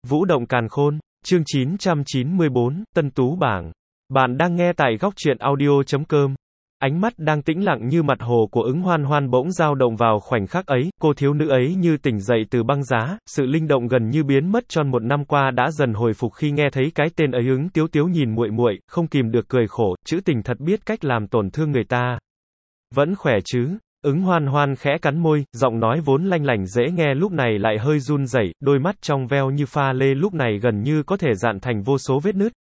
Vũ động càn khôn, chương 994, Tân Tú bảng. Bạn đang nghe tại góc truyện audio.com. Ánh mắt đang tĩnh lặng như mặt hồ của Ứng Hoan Hoan bỗng dao động vào khoảnh khắc ấy, cô thiếu nữ ấy như tỉnh dậy từ băng giá, sự linh động gần như biến mất tròn một năm qua đã dần hồi phục khi nghe thấy cái tên ấy. Ứng Tiếu Tiếu nhìn muội muội, không kìm được cười khổ, trữ tình thật biết cách làm tổn thương người ta. Vẫn khỏe chứ? Ứng Hoan Hoan khẽ cắn môi, giọng nói vốn lanh lảnh dễ nghe lúc này lại hơi run rẩy, đôi mắt trong veo như pha lê lúc này gần như có thể dạn thành vô số vết nứt.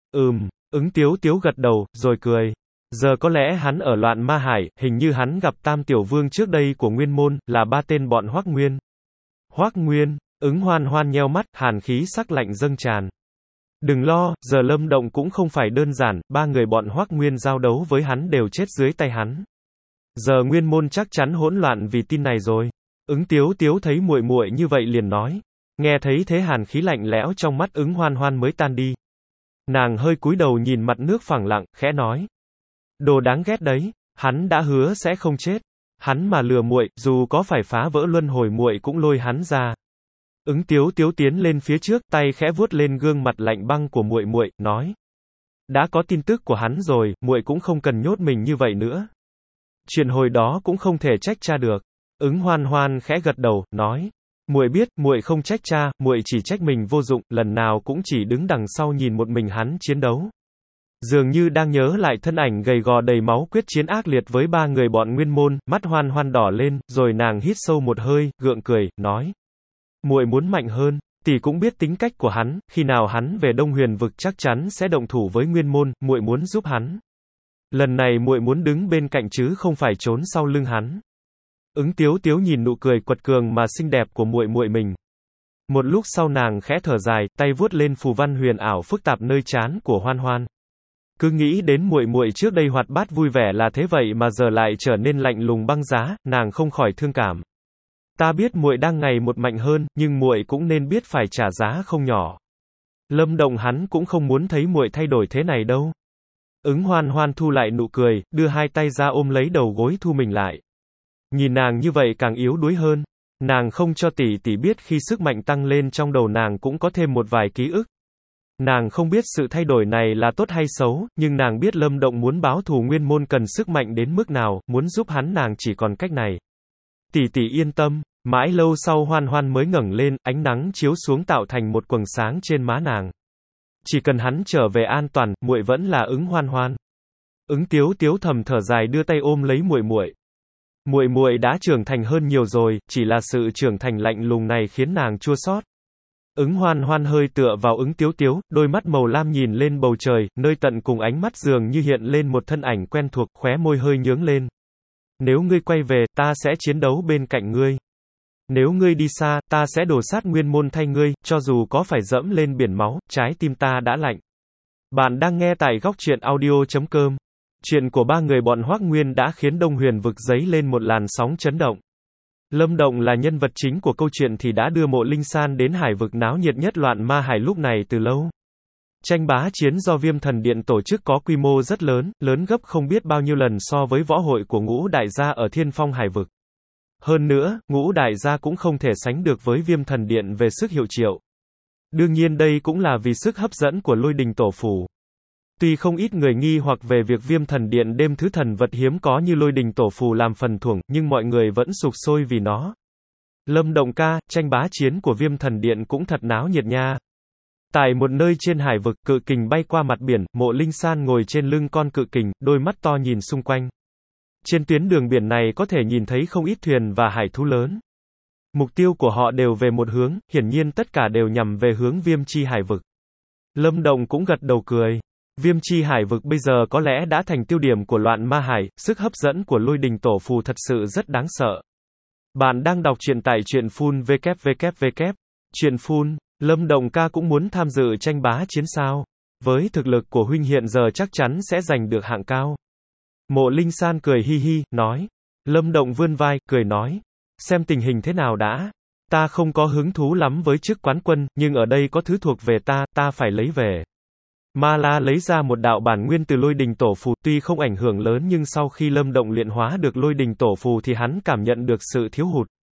Ứng Tiếu Tiếu gật đầu, rồi cười. Giờ có lẽ hắn ở Loạn Ma Hải, hình như hắn gặp Tam Tiểu Vương trước đây của Nguyên Môn, là ba tên bọn Hoắc Nguyên. Hoắc Nguyên, Ứng Hoan Hoan nheo mắt, hàn khí sắc lạnh dâng tràn. Đừng lo, giờ Lâm Động cũng không phải đơn giản, ba người bọn Hoắc Nguyên giao đấu với hắn đều chết dưới tay hắn. Giờ Nguyên Môn chắc chắn hỗn loạn vì tin này rồi. Ứng Tiếu Tiếu thấy muội muội như vậy liền nói. Nghe thấy thế hàn khí lạnh lẽo trong mắt Ứng Hoan Hoan mới tan đi. Nàng hơi cúi đầu nhìn mặt nước phẳng lặng, khẽ nói. Đồ đáng ghét đấy, hắn đã hứa sẽ không chết. Hắn mà lừa muội, dù có phải phá vỡ luân hồi muội cũng lôi hắn ra. Ứng Tiếu Tiếu tiến lên phía trước, tay khẽ vuốt lên gương mặt lạnh băng của muội muội, nói. Đã có tin tức của hắn rồi, muội cũng không cần nhốt mình như vậy nữa. Chuyện hồi đó cũng không thể trách cha được. Ứng Hoan Hoan khẽ gật đầu, nói. Muội biết, muội không trách cha, muội chỉ trách mình vô dụng, lần nào cũng chỉ đứng đằng sau nhìn một mình hắn chiến đấu. Dường như đang nhớ lại thân ảnh gầy gò đầy máu quyết chiến ác liệt với ba người bọn Nguyên Môn, mắt Hoan Hoan đỏ lên, rồi nàng hít sâu một hơi, gượng cười, nói. Muội muốn mạnh hơn, tỷ cũng biết tính cách của hắn, khi nào hắn về Đông Huyền vực chắc chắn sẽ động thủ với Nguyên Môn, muội muốn giúp hắn. Lần này muội muốn đứng bên cạnh chứ không phải trốn sau lưng hắn. Ứng Tiếu Tiếu nhìn nụ cười quật cường mà xinh đẹp của muội muội mình. Một lúc sau nàng khẽ thở dài, tay vuốt lên phù văn huyền ảo phức tạp nơi trán của Hoan Hoan. Cứ nghĩ đến muội muội trước đây hoạt bát vui vẻ là thế vậy mà giờ lại trở nên lạnh lùng băng giá, nàng không khỏi thương cảm. Ta biết muội đang ngày một mạnh hơn, nhưng muội cũng nên biết phải trả giá không nhỏ. Lâm Động hắn cũng không muốn thấy muội thay đổi thế này đâu. Ứng Hoan Hoan thu lại nụ cười, đưa hai tay ra ôm lấy đầu gối thu mình lại. Nhìn nàng như vậy càng yếu đuối hơn. Nàng không cho tỷ tỷ biết khi sức mạnh tăng lên trong đầu nàng cũng có thêm một vài ký ức. Nàng không biết sự thay đổi này là tốt hay xấu, nhưng nàng biết Lâm Động muốn báo thù Nguyên Môn cần sức mạnh đến mức nào, muốn giúp hắn nàng chỉ còn cách này. Tỷ tỷ yên tâm. Mãi lâu sau Hoan Hoan mới ngẩng lên, ánh nắng chiếu xuống tạo thành một quầng sáng trên má nàng. Chỉ cần hắn trở về an toàn, muội vẫn là Ứng Hoan Hoan. Ứng Tiếu Tiếu thầm thở dài đưa tay ôm lấy muội muội. Muội muội đã trưởng thành hơn nhiều rồi, chỉ là sự trưởng thành lạnh lùng này khiến nàng chua xót. Ứng Hoan Hoan hơi tựa vào Ứng Tiếu Tiếu, đôi mắt màu lam nhìn lên bầu trời, nơi tận cùng ánh mắt dường như hiện lên một thân ảnh quen thuộc, khóe môi hơi nhướng lên. Nếu ngươi quay về, ta sẽ chiến đấu bên cạnh ngươi. Nếu ngươi đi xa, ta sẽ đổ sát Nguyên Môn thay ngươi, cho dù có phải dẫm lên biển máu, trái tim ta đã lạnh. Bạn đang nghe tại góc truyện audio.com. Chuyện của ba người bọn Hoắc Nguyên đã khiến Đông Huyền vực dấy lên một làn sóng chấn động. Lâm Động là nhân vật chính của câu chuyện thì đã đưa Mộ Linh San đến hải vực náo nhiệt nhất Loạn Ma Hải lúc này từ lâu. Tranh bá chiến do Viêm Thần Điện tổ chức có quy mô rất lớn, lớn gấp không biết bao nhiêu lần so với võ hội của Ngũ Đại gia ở Thiên Phong Hải vực. Hơn nữa, Ngũ Đại gia cũng không thể sánh được với Viêm Thần Điện về sức hiệu triệu. Đương nhiên đây cũng là vì sức hấp dẫn của Lôi Đình Tổ Phù. Tuy không ít người nghi hoặc về việc Viêm Thần Điện đem thứ thần vật hiếm có như Lôi Đình Tổ Phù làm phần thưởng, nhưng mọi người vẫn sục sôi vì nó. Lâm Động ca, tranh bá chiến của Viêm Thần Điện cũng thật náo nhiệt nha. Tại một nơi trên hải vực, cự kình bay qua mặt biển, Mộ Linh San ngồi trên lưng con cự kình, đôi mắt to nhìn xung quanh. Trên tuyến đường biển này có thể nhìn thấy không ít thuyền và hải thú lớn. Mục tiêu của họ đều về một hướng, hiển nhiên tất cả đều nhằm về hướng Viêm Chi Hải vực. Lâm Động cũng gật đầu cười. Viêm Chi Hải vực bây giờ có lẽ đã thành tiêu điểm của Loạn Ma Hải, sức hấp dẫn của Lôi Đình Tổ Phù thật sự rất đáng sợ. Bạn đang đọc truyện tại truyện Full www. Truyện Full, Lâm Động ca cũng muốn tham dự tranh bá chiến sao? Với thực lực của huynh hiện giờ chắc chắn sẽ giành được hạng cao. Mộ Linh San cười hi hi, nói. Lâm Động vươn vai, cười nói. Xem tình hình thế nào đã. Ta không có hứng thú lắm với chức quán quân, nhưng ở đây có thứ thuộc về ta phải lấy về. Ma La lấy ra một đạo bản nguyên từ Lôi Đình Tổ Phù, tuy không ảnh hưởng lớn nhưng sau khi Lâm Động luyện hóa được Lôi Đình Tổ Phù thì hắn cảm nhận được sự thiếu hụt.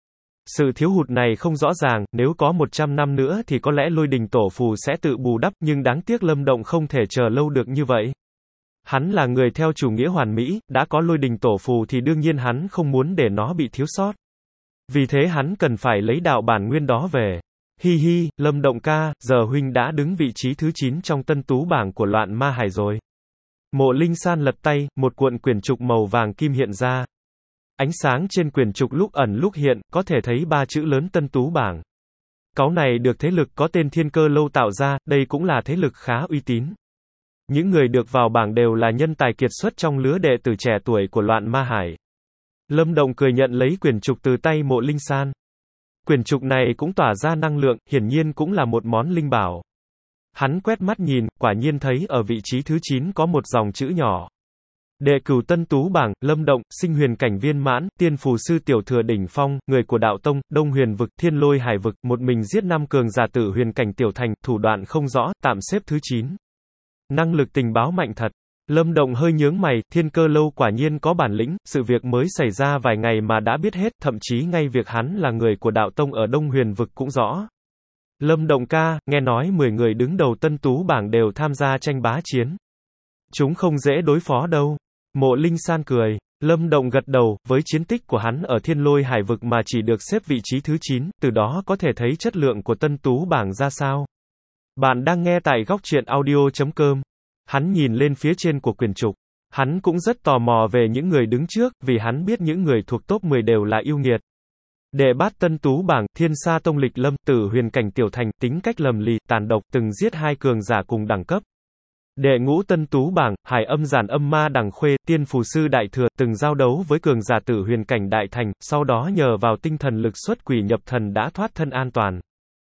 Sự thiếu hụt này không rõ ràng, nếu có 100 năm nữa thì có lẽ lôi đình tổ phù sẽ tự bù đắp, nhưng đáng tiếc Lâm Động không thể chờ lâu được như vậy. Hắn là người theo chủ nghĩa hoàn mỹ, đã có lôi đình tổ phù thì đương nhiên hắn không muốn để nó bị thiếu sót. Vì thế hắn cần phải lấy đạo bản nguyên đó về. Hi hi, Lâm Động ca, giờ huynh đã đứng vị trí thứ 9 trong tân tú bảng của loạn ma hải rồi. Mộ Linh San lật tay, một cuộn quyển trục màu vàng kim hiện ra. Ánh sáng trên quyển trục lúc ẩn lúc hiện, có thể thấy 3 chữ lớn tân tú bảng. Cáu này được thế lực có tên Thiên Cơ Lâu tạo ra, đây cũng là thế lực khá uy tín. Những người được vào bảng đều là nhân tài kiệt xuất trong lứa đệ tử trẻ tuổi của loạn ma hải. Lâm Động cười nhận lấy quyển trục từ tay Mộ Linh San. Quyển trục này cũng tỏa ra năng lượng, hiển nhiên cũng là một món linh bảo. Hắn quét mắt nhìn, quả nhiên thấy ở vị trí thứ 9 có một dòng chữ nhỏ. Đệ cửu tân tú bảng, Lâm Động, sinh huyền cảnh viên mãn, tiên phù sư tiểu thừa đỉnh phong, người của đạo tông, đông huyền vực, thiên lôi hải vực, một mình giết 5 cường giả tử huyền cảnh tiểu thành, thủ đoạn không rõ, tạm xếp thứ 9. Năng lực tình báo mạnh thật. Lâm Động hơi nhướng mày, Thiên Cơ Lâu quả nhiên có bản lĩnh, sự việc mới xảy ra vài ngày mà đã biết hết, thậm chí ngay việc hắn là người của đạo tông ở đông huyền vực cũng rõ. Lâm Động ca, nghe nói 10 người đứng đầu tân tú bảng đều tham gia tranh bá chiến. Chúng không dễ đối phó đâu. Mộ Linh San cười. Lâm Động gật đầu, với chiến tích của hắn ở thiên lôi hải vực mà chỉ được xếp vị trí thứ 9, từ đó có thể thấy chất lượng của tân tú bảng ra sao. Bạn đang nghe tại góc truyện audio.com. Hắn nhìn lên phía trên của quyển trục. Hắn cũng rất tò mò về những người đứng trước, vì hắn biết những người thuộc top 10 đều là yêu nghiệt. Đệ bát tân tú bảng, Thiên Sa Tông Lịch Lâm, tử huyền cảnh tiểu thành, tính cách lầm lì, tàn độc, từng giết 2 cường giả cùng đẳng cấp. Đệ ngũ tân tú bảng, Hải Âm Giản Âm Ma Đằng Khuê, tiên phù sư đại thừa, từng giao đấu với cường giả tử huyền cảnh đại thành, sau đó nhờ vào tinh thần lực xuất quỷ nhập thần đã thoát thân an toàn.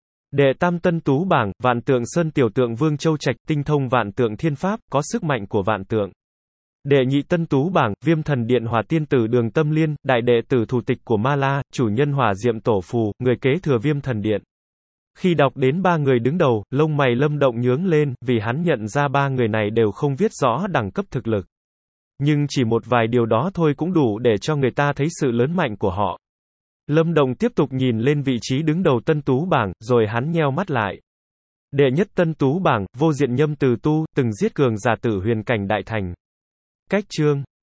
Đệ tam tân tú bảng, Vạn Tượng Sơn tiểu tượng Vương Châu Trạch, tinh thông vạn tượng thiên pháp, có sức mạnh của vạn tượng. Đệ nhị tân tú bảng, Viêm Thần Điện Hỏa Tiên Tử Đường Tâm Liên, đại đệ tử thủ tịch của Ma La, chủ nhân Hỏa Diệm Tổ Phù, người kế thừa Viêm Thần Điện. Khi đọc đến 3 người đứng đầu, lông mày Lâm Động nhướng lên, vì hắn nhận ra 3 người này đều không viết rõ đẳng cấp thực lực. Nhưng chỉ một vài điều đó thôi cũng đủ để cho người ta thấy sự lớn mạnh của họ. Lâm Động tiếp tục nhìn lên vị trí đứng đầu tân tú bảng, rồi hắn nheo mắt lại. Đệ nhất tân tú bảng, Vô Diện Nhâm Từ Tu, từng giết cường giả tử huyền cảnh đại thành. Cách chương